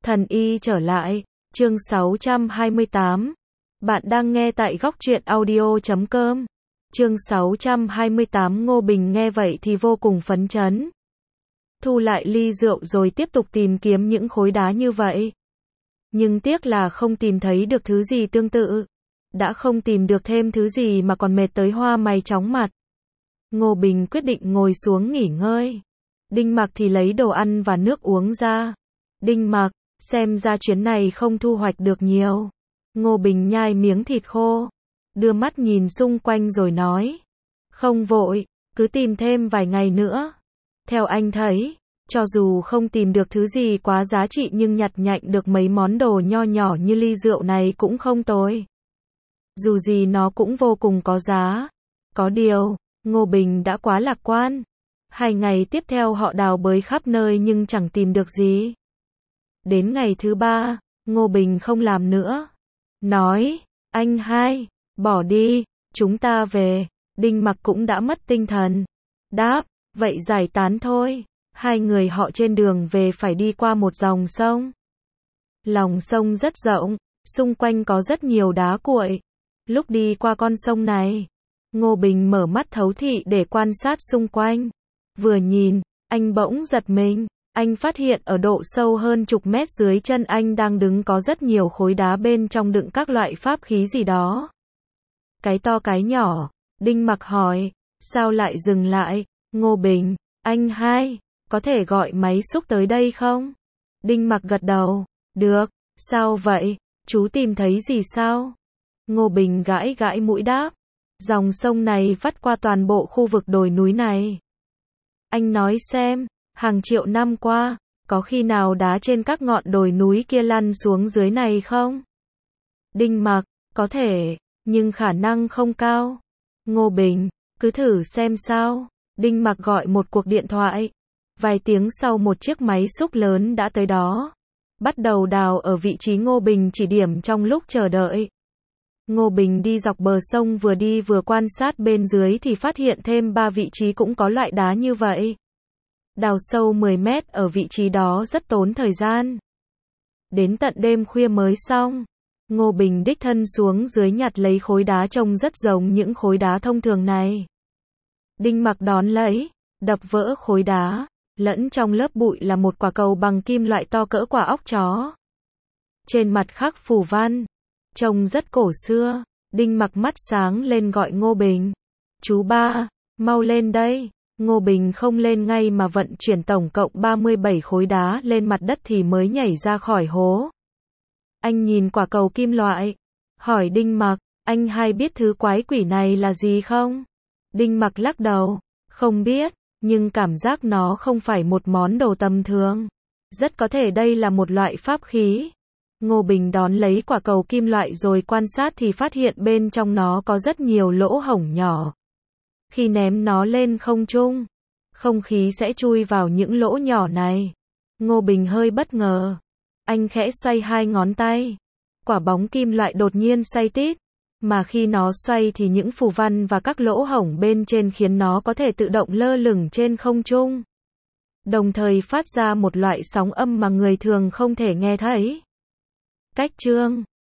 Thần y trở lại, chương 628. Bạn đang nghe tại góc truyện audio.com. Chương 628. Ngô Bình nghe vậy thì vô cùng phấn chấn. Thu lại ly rượu rồi tiếp tục tìm kiếm những khối đá như vậy. Nhưng tiếc là không tìm thấy được thứ gì tương tự. Đã không tìm được thêm thứ gì mà còn mệt tới hoa mày chóng mặt. Ngô Bình quyết định ngồi xuống nghỉ ngơi. Đinh Mặc thì lấy đồ ăn và nước uống ra. Đinh Mặc, xem ra chuyến này không thu hoạch được nhiều. Ngô Bình nhai miếng thịt khô, đưa mắt nhìn xung quanh rồi nói. Không vội, cứ tìm thêm vài ngày nữa. Theo anh thấy, cho dù không tìm được thứ gì quá giá trị nhưng nhặt nhạnh được mấy món đồ nho nhỏ như ly rượu này cũng không tồi. Dù gì nó cũng vô cùng có giá. Có điều, Ngô Bình đã quá lạc quan. 2 ngày tiếp theo họ đào bới khắp nơi nhưng chẳng tìm được gì. Đến ngày thứ 3, Ngô Bình không làm nữa. Nói, anh hai, bỏ đi, chúng ta về. Đinh Mặc cũng đã mất tinh thần. Đáp, vậy giải tán thôi. 2 người họ trên đường về phải đi qua một dòng sông. Lòng sông rất rộng, xung quanh có rất nhiều đá cuội. Lúc đi qua con sông này, Ngô Bình mở mắt thấu thị để quan sát xung quanh. Vừa nhìn, anh bỗng giật mình. Anh phát hiện ở độ sâu hơn chục mét dưới chân anh đang đứng có rất nhiều khối đá bên trong đựng các loại pháp khí gì đó. Cái to cái nhỏ. Đinh Mặc hỏi, sao lại dừng lại? Ngô Bình, anh hai, có thể gọi máy xúc tới đây không? Đinh Mặc gật đầu, được, sao vậy? Chú tìm thấy gì sao? Ngô Bình gãi gãi mũi đáp, dòng sông này vắt qua toàn bộ khu vực đồi núi này. Anh nói xem, hàng triệu năm qua, có khi nào đá trên các ngọn đồi núi kia lăn xuống dưới này không? Đinh Mặc, có thể, nhưng khả năng không cao. Ngô Bình, cứ thử xem sao. Đinh Mặc gọi một cuộc điện thoại. Vài tiếng sau một chiếc máy xúc lớn đã tới đó. Bắt đầu đào ở vị trí Ngô Bình chỉ điểm trong lúc chờ đợi. Ngô Bình đi dọc bờ sông vừa đi vừa quan sát bên dưới thì phát hiện thêm 3 vị trí cũng có loại đá như vậy. Đào sâu 10 mét ở vị trí đó rất tốn thời gian. Đến tận đêm khuya mới xong. Ngô Bình đích thân xuống dưới nhặt lấy khối đá trông rất giống những khối đá thông thường này. Đinh Mặc đón lấy, đập vỡ khối đá, lẫn trong lớp bụi là một quả cầu bằng kim loại to cỡ quả óc chó. Trên mặt khắc phù văn, trông rất cổ xưa. Đinh Mặc mắt sáng lên gọi Ngô Bình. Chú ba, mau lên đây. Ngô Bình không lên ngay mà vận chuyển tổng cộng 37 khối đá lên mặt đất thì mới nhảy ra khỏi hố. Anh nhìn quả cầu kim loại, hỏi Đinh Mặc, anh hai biết thứ quái quỷ này là gì không? Đinh Mặc lắc đầu, không biết, nhưng cảm giác nó không phải một món đồ tầm thường. Rất có thể đây là một loại pháp khí. Ngô Bình đón lấy quả cầu kim loại rồi quan sát thì phát hiện bên trong nó có rất nhiều lỗ hổng nhỏ. Khi ném nó lên không trung, không khí sẽ chui vào những lỗ nhỏ này. Ngô Bình hơi bất ngờ. Anh khẽ xoay 2 ngón tay. Quả bóng kim loại đột nhiên xoay tít. Mà khi nó xoay thì những phù văn và các lỗ hổng bên trên khiến nó có thể tự động lơ lửng trên không trung. Đồng thời phát ra một loại sóng âm mà người thường không thể nghe thấy. Cách chương